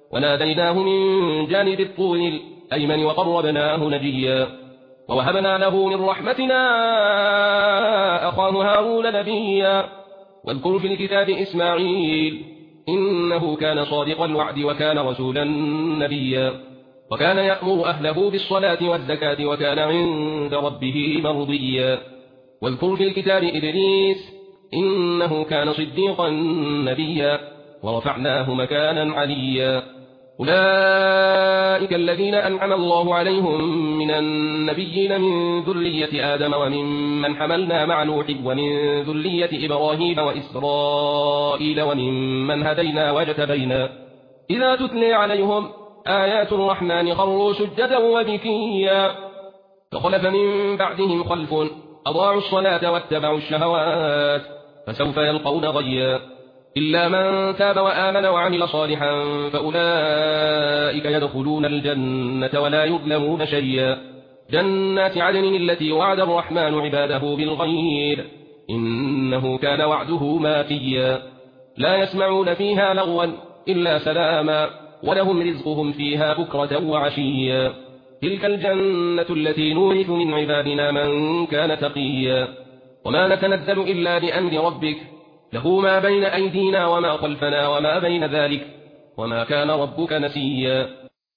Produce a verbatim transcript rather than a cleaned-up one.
وناديناه من جانب الطور الأيمن وقربناه نجيا ووهبنا له من رحمتنا أخاه هارون نبيا واذكر في الكتاب إسماعيل إنه كان صادق الوعد وكان رسولا نبيا وكان يأمر أهله بالصلاة والزكاة وكان عند ربه مرضيا واذكر في الكتاب إدريس إنه كان صديقا نبيا ورفعناه مكانا عليا أولئك الذين أنعم الله عليهم من النبيين من ذرية آدم وممن حملنا مع نوح ومن ذرية إبراهيم وإسرائيل وممن هدينا واجتبينا إذا تتلي عليهم آيات الرحمن خروا سجدا وبكيا فخلف من بعدهم خلف أضاعوا الصلاة واتبعوا الشهوات فسوف يلقون غيا إلا من تاب وآمن وعمل صالحا فأولئك يدخلون الجنة ولا يظلمون شيئا جنات عدن التي وعد الرحمن عباده بالغيب إنه كان وعده ماتيا لا يسمعون فيها لغوا إلا سلاما ولهم رزقهم فيها بكرة وعشيا تلك الجنة التي نورث من عبادنا من كان تقيا وما نتنزل إلا بأمر ربك له ما بين أيدينا وما خلفنا وما بين ذلك وما كان ربك نسيا